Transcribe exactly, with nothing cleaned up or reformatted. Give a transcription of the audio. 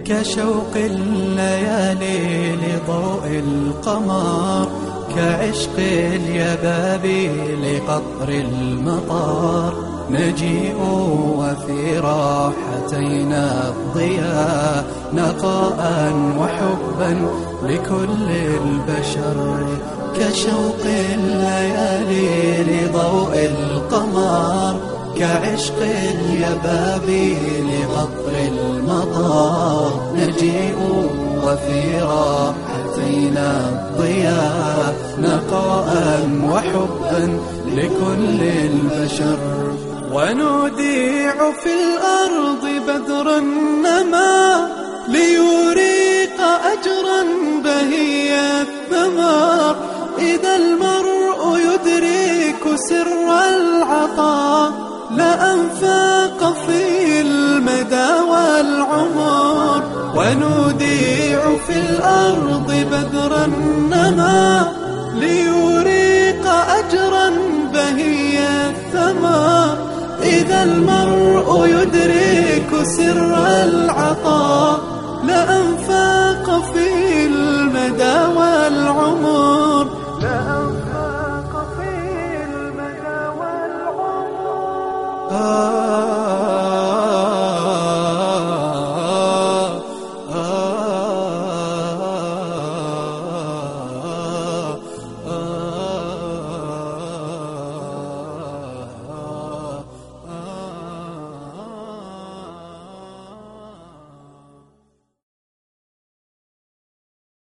كشوق الليالي لضوء القمر، كعشق اليباب لقطر المطر. نجيء وفي راحتينا الضياء، نقاء وحبا لكل البشر. كشوق الليالي لضوء القمر، كعشق اليباب لقطر المطر. نجيء وفي راحتينا الضياء، نقاء وحبا لكل البشر. ونوديع في الأرض بدر النما، ليريق أجرا بهي الثمر. إذا المرء يدرك سر العطاء، لأنفاق في المدى والعمر. ونوديع في الأرض بدر النما، ليريق أجرا بهي الثمر. إذا المرء يدرك سر العطاء، لأنفاق في المدى والعمر.